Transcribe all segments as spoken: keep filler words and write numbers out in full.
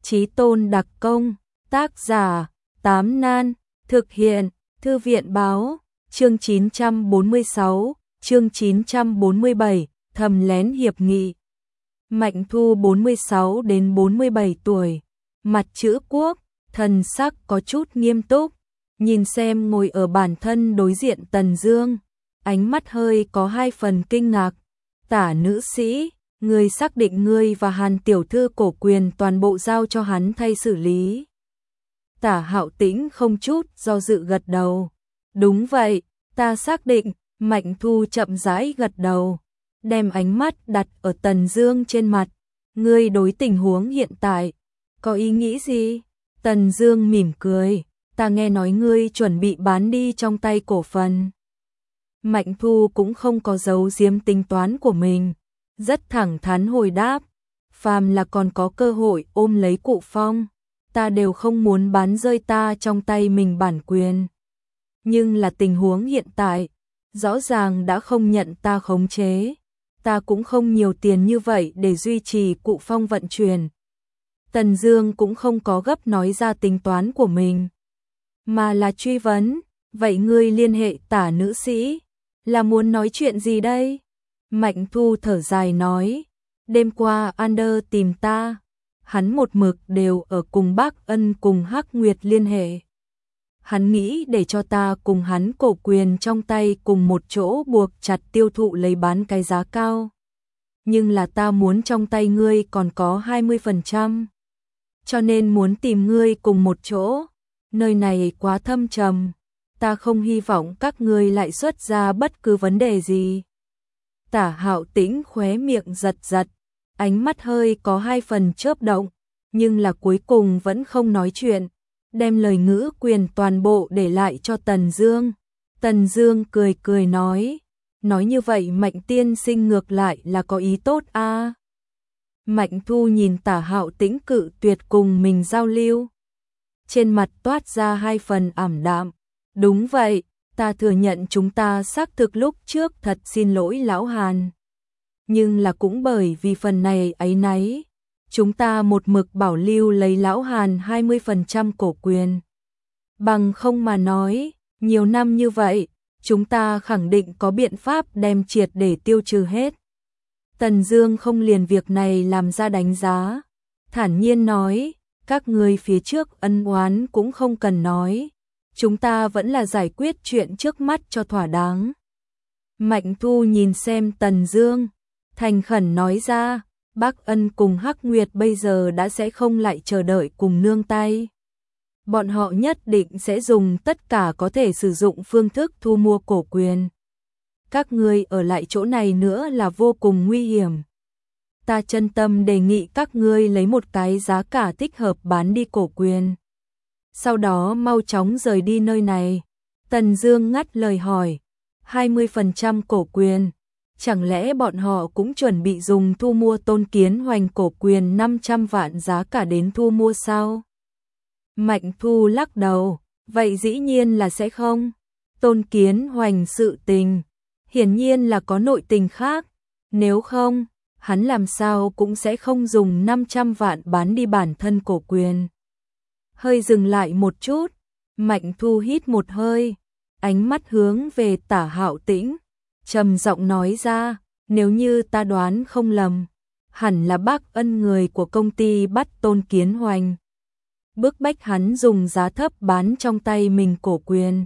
Chí tôn đặc công, tác giả, Tám Nan, thực hiện, Thư viện báo, chương chín trăm bốn mươi sáu, chương chín trăm bốn mươi bảy, thầm lén hiệp nghị. Mạnh Thu bốn mươi sáu đến bốn mươi bảy tuổi, mặt chữ quốc, thần sắc có chút nghiêm túc, nhìn xem ngồi ở bản thân đối diện Tần Dương, ánh mắt hơi có hai phần kinh ngạc. Tả nữ sĩ, ngươi xác định ngươi và Hàn tiểu thư cổ quyền toàn bộ giao cho hắn thay xử lý. Tả Hạo Tĩnh không chút do dự gật đầu. Đúng vậy, ta xác định. Mạnh Thu chậm rãi gật đầu, đem ánh mắt đặt ở Tần Dương trên mặt. Ngươi đối tình huống hiện tại có ý nghĩ gì? Tần Dương mỉm cười, ta nghe nói ngươi chuẩn bị bán đi trong tay cổ phần. Mạnh Thu cũng không có giấu giếm tính toán của mình, rất thẳng thắn hồi đáp, phàm là còn có cơ hội ôm lấy Cụ Phong, ta đều không muốn bán rơi ta trong tay mình bản quyền. Nhưng là tình huống hiện tại, rõ ràng đã không nhận ta khống chế, ta cũng không nhiều tiền như vậy để duy trì Cụ Phong vận chuyển. Tần Dương cũng không có gấp nói ra tính toán của mình, mà là truy vấn, vậy ngươi liên hệ Tả nữ sĩ, là muốn nói chuyện gì đây? Mạnh Thu thở dài nói, đêm qua Ander tìm ta, hắn một mực đều ở cùng Bác Ân cùng Hắc Nguyệt liên hệ. Hắn nghĩ để cho ta cùng hắn cổ quyền trong tay cùng một chỗ buộc chặt tiêu thụ lấy bán cái giá cao. Nhưng là ta muốn trong tay ngươi còn có hai mươi phần trăm. Cho nên muốn tìm ngươi cùng một chỗ. Nơi này quá thâm trầm. Ta không hy vọng các ngươi lại xuất ra bất cứ vấn đề gì. Tả Hạo Tĩnh khóe miệng giật giật. Ánh mắt hơi có hai phần chớp động. Nhưng là cuối cùng vẫn không nói chuyện. Đem lời ngữ quyền toàn bộ để lại cho Tần Dương. Tần Dương cười cười nói, nói như vậy Mạnh tiên sinh ngược lại là có ý tốt a. À. Mạnh Thu nhìn Tả Hạo Tĩnh cự tuyệt cùng mình giao lưu, trên mặt toát ra hai phần ảm đạm. Đúng vậy, ta thừa nhận chúng ta xác thực lúc trước thật xin lỗi lão Hàn. Nhưng là cũng bởi vì phần này áy náy, chúng ta một mực bảo lưu lấy lão Hàn hai mươi phần trăm cổ quyền. Bằng không mà nói, nhiều năm như vậy, chúng ta khẳng định có biện pháp đem triệt để tiêu trừ hết. Tần Dương không liền việc này làm ra đánh giá, thản nhiên nói, các ngươi phía trước ân oán cũng không cần nói, chúng ta vẫn là giải quyết chuyện trước mắt cho thỏa đáng. Mạnh Thu nhìn xem Tần Dương, thành khẩn nói ra, Bác Ân cùng Hắc Nguyệt bây giờ đã sẽ không lại chờ đợi cùng nương tay. Bọn họ nhất định sẽ dùng tất cả có thể sử dụng phương thức thu mua cổ quyền. Các ngươi ở lại chỗ này nữa là vô cùng nguy hiểm. Ta chân tâm đề nghị các ngươi lấy một cái giá cả thích hợp bán đi cổ quyền. Sau đó mau chóng rời đi nơi này. Tần Dương ngắt lời hỏi, hai mươi phần trăm cổ quyền. Chẳng lẽ bọn họ cũng chuẩn bị dùng thu mua Tôn Kiến Hoành cổ quyền năm trăm vạn giá cả đến thu mua sao? Mạnh Thu lắc đầu, vậy dĩ nhiên là sẽ không. Tôn Kiến Hoành sự tình, hiển nhiên là có nội tình khác. Nếu không, hắn làm sao cũng sẽ không dùng năm trăm vạn bán đi bản thân cổ quyền. Hơi dừng lại một chút, Mạnh Thu hít một hơi, ánh mắt hướng về Tả Hạo Tĩnh, trầm giọng nói ra, nếu như ta đoán không lầm, hẳn là Bác Ân người của công ty bắt Tôn Kiến Hoành, bức bách hắn dùng giá thấp bán trong tay mình cổ quyền.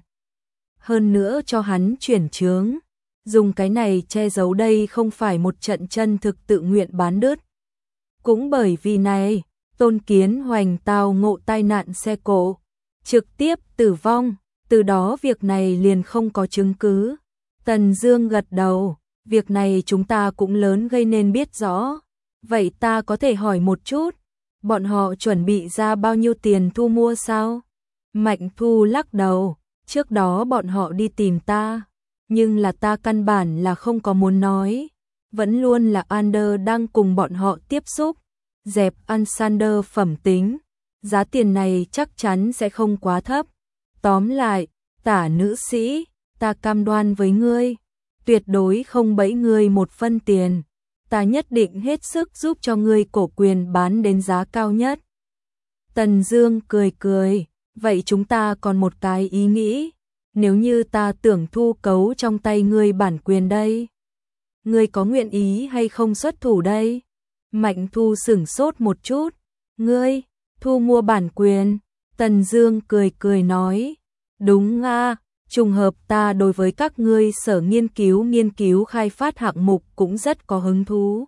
Hơn nữa cho hắn chuyển chướng, dùng cái này che giấu đây không phải một trận chân thực tự nguyện bán đứt. Cũng bởi vì này, Tôn Kiến Hoành tao ngộ tai nạn xe cộ, trực tiếp tử vong, từ đó việc này liền không có chứng cứ. Tần Dương gật đầu, việc này chúng ta cũng lớn gây nên biết rõ. Vậy ta có thể hỏi một chút, bọn họ chuẩn bị ra bao nhiêu tiền thu mua sao? Mạnh Thu lắc đầu, trước đó bọn họ đi tìm ta, nhưng là ta căn bản là không có muốn nói. Vẫn luôn là Ander đang cùng bọn họ tiếp xúc, dẹp Alexander phẩm tính, giá tiền này chắc chắn sẽ không quá thấp. Tóm lại, Tả nữ sĩ, ta cam đoan với ngươi, tuyệt đối không bẫy ngươi một phân tiền. Ta nhất định hết sức giúp cho ngươi cổ quyền bán đến giá cao nhất. Tần Dương cười cười, vậy chúng ta còn một cái ý nghĩ, nếu như ta tưởng thu cấu trong tay ngươi bản quyền đây, ngươi có nguyện ý hay không xuất thủ đây? Mạnh Thu sửng sốt một chút, ngươi, thu mua bản quyền? Tần Dương cười cười nói, đúng a, trùng hợp ta đối với các ngươi sở nghiên cứu nghiên cứu khai phát hạng mục cũng rất có hứng thú.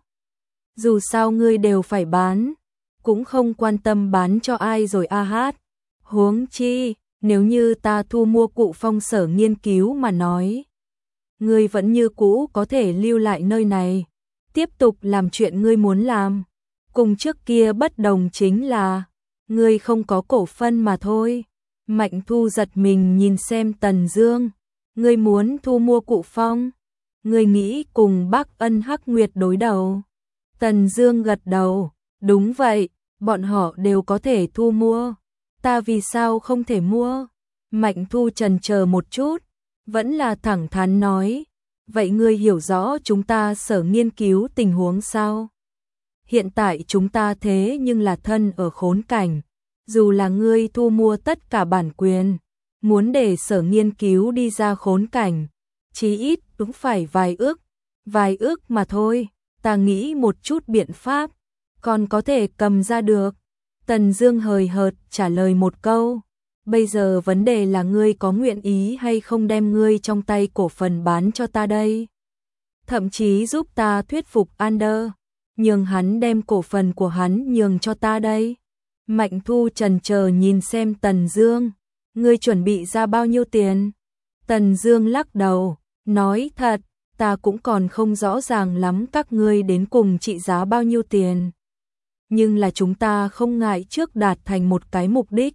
Dù sao ngươi đều phải bán, cũng không quan tâm bán cho ai rồi a hát. Huống chi, nếu như ta thu mua Cụ Phong sở nghiên cứu mà nói, ngươi vẫn như cũ có thể lưu lại nơi này, tiếp tục làm chuyện ngươi muốn làm. Cùng trước kia bất đồng chính là, ngươi không có cổ phân mà thôi. Mạnh Thu giật mình nhìn xem Tần Dương, ngươi muốn thu mua Cụ Phong? Ngươi nghĩ cùng Bắc Ân Hắc Nguyệt đối đầu? Tần Dương gật đầu, đúng vậy, bọn họ đều có thể thu mua, ta vì sao không thể mua? Mạnh Thu chần chờ một chút, vẫn là thẳng thắn nói, vậy ngươi hiểu rõ chúng ta sở nghiên cứu tình huống sao? Hiện tại chúng ta thế nhưng là thân ở khốn cảnh, dù là ngươi thu mua tất cả bản quyền, muốn để sở nghiên cứu đi ra khốn cảnh, chí ít cũng phải vài ước, vài ước mà thôi, ta nghĩ một chút biện pháp, còn có thể cầm ra được. Tần Dương hời hợt trả lời một câu, bây giờ vấn đề là ngươi có nguyện ý hay không đem ngươi trong tay cổ phần bán cho ta đây. Thậm chí giúp ta thuyết phục Ander, nhường hắn đem cổ phần của hắn nhường cho ta đây. Mạnh Thu chần chờ nhìn xem Tần Dương, ngươi chuẩn bị ra bao nhiêu tiền? Tần Dương lắc đầu, nói thật, ta cũng còn không rõ ràng lắm các ngươi đến cùng trị giá bao nhiêu tiền. Nhưng là chúng ta không ngại trước đạt thành một cái mục đích,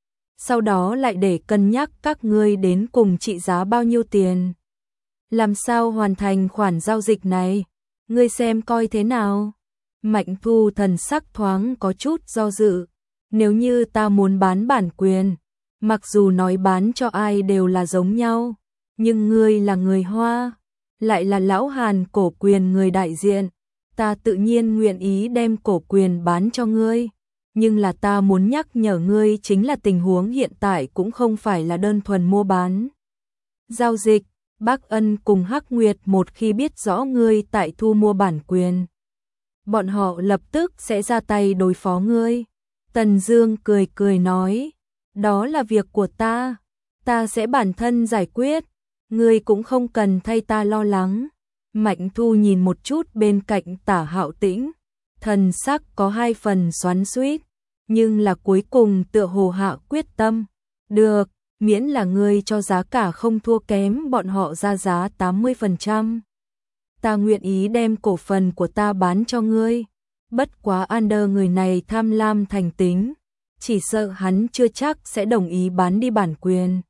sau đó lại để cân nhắc các ngươi đến cùng trị giá bao nhiêu tiền. Làm sao hoàn thành khoản giao dịch này? Ngươi xem coi thế nào? Mạnh Thu thần sắc thoáng có chút do dự. Nếu như ta muốn bán bản quyền, mặc dù nói bán cho ai đều là giống nhau, nhưng ngươi là người Hoa, lại là lão Hàn cổ quyền người đại diện, ta tự nhiên nguyện ý đem cổ quyền bán cho ngươi. Nhưng là ta muốn nhắc nhở ngươi chính là tình huống hiện tại cũng không phải là đơn thuần mua bán. Giao dịch, Bắc Ân cùng Hắc Nguyệt một khi biết rõ ngươi tại thu mua bản quyền, bọn họ lập tức sẽ ra tay đối phó ngươi. Tần Dương cười cười nói, đó là việc của ta, ta sẽ bản thân giải quyết, ngươi cũng không cần thay ta lo lắng. Mạnh Thu nhìn một chút bên cạnh Tả Hạo Tĩnh, thần sắc có hai phần xoắn xuýt, nhưng là cuối cùng tựa hồ hạ quyết tâm, được, miễn là ngươi cho giá cả không thua kém bọn họ ra giá tám mươi phần trăm. Ta nguyện ý đem cổ phần của ta bán cho ngươi. Bất quá Ander người này tham lam thành tính, chỉ sợ hắn chưa chắc sẽ đồng ý bán đi bản quyền.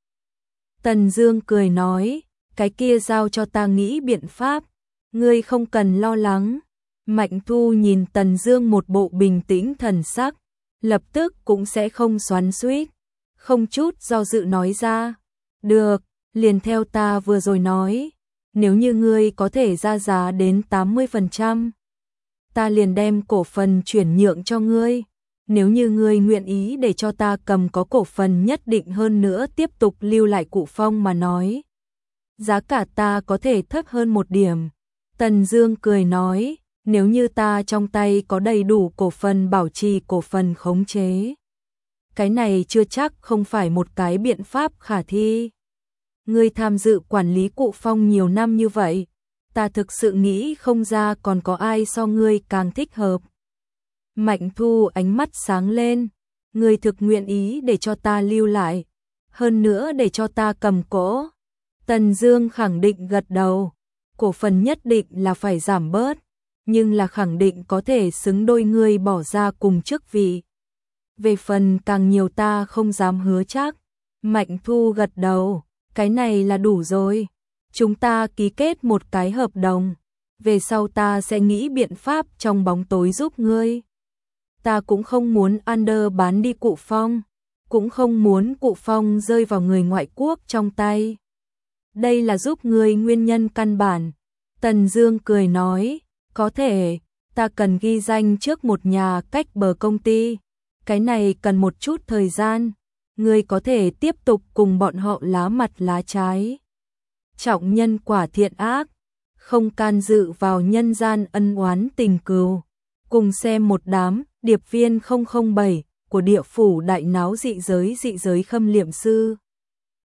Tần Dương cười nói, cái kia giao cho ta nghĩ biện pháp, ngươi không cần lo lắng. Mạnh Thu nhìn Tần Dương một bộ bình tĩnh thần sắc, lập tức cũng sẽ không xoắn xuýt, không chút do dự nói ra, được, liền theo ta vừa rồi nói, nếu như ngươi có thể ra giá đến tám mươi phần trăm, ta liền đem cổ phần chuyển nhượng cho ngươi. Nếu như ngươi nguyện ý để cho ta cầm có cổ phần nhất định hơn nữa tiếp tục lưu lại Cụ Phong mà nói, giá cả ta có thể thấp hơn một điểm. Tần Dương cười nói, nếu như ta trong tay có đầy đủ cổ phần bảo trì cổ phần khống chế, cái này chưa chắc không phải một cái biện pháp khả thi. Ngươi tham dự quản lý Cụ Phong nhiều năm như vậy, ta thực sự nghĩ không ra còn có ai so ngươi càng thích hợp. Mạnh Thu ánh mắt sáng lên, ngươi thực nguyện ý để cho ta lưu lại, hơn nữa để cho ta cầm cố. Tần Dương khẳng định gật đầu, cổ phần nhất định là phải giảm bớt, nhưng là khẳng định có thể xứng đôi ngươi bỏ ra cùng chức vị. Về phần càng nhiều ta không dám hứa chắc. Mạnh Thu gật đầu, cái này là đủ rồi. Chúng ta ký kết một cái hợp đồng, về sau ta sẽ nghĩ biện pháp trong bóng tối giúp ngươi. Ta cũng không muốn Ander bán đi Cụ Phong, cũng không muốn Cụ Phong rơi vào người ngoại quốc trong tay. Đây là giúp ngươi nguyên nhân căn bản. Tần Dương cười nói, có thể, ta cần ghi danh trước một nhà cách bờ công ty. cái này cần một chút thời gian, ngươi có thể tiếp tục cùng bọn họ lá mặt lá trái. Trọng nhân quả thiện ác, không can dự vào nhân gian ân oán tình cừu. Cùng xem một đám điệp viên không không bảy của địa phủ đại náo dị giới dị giới khâm liệm sư.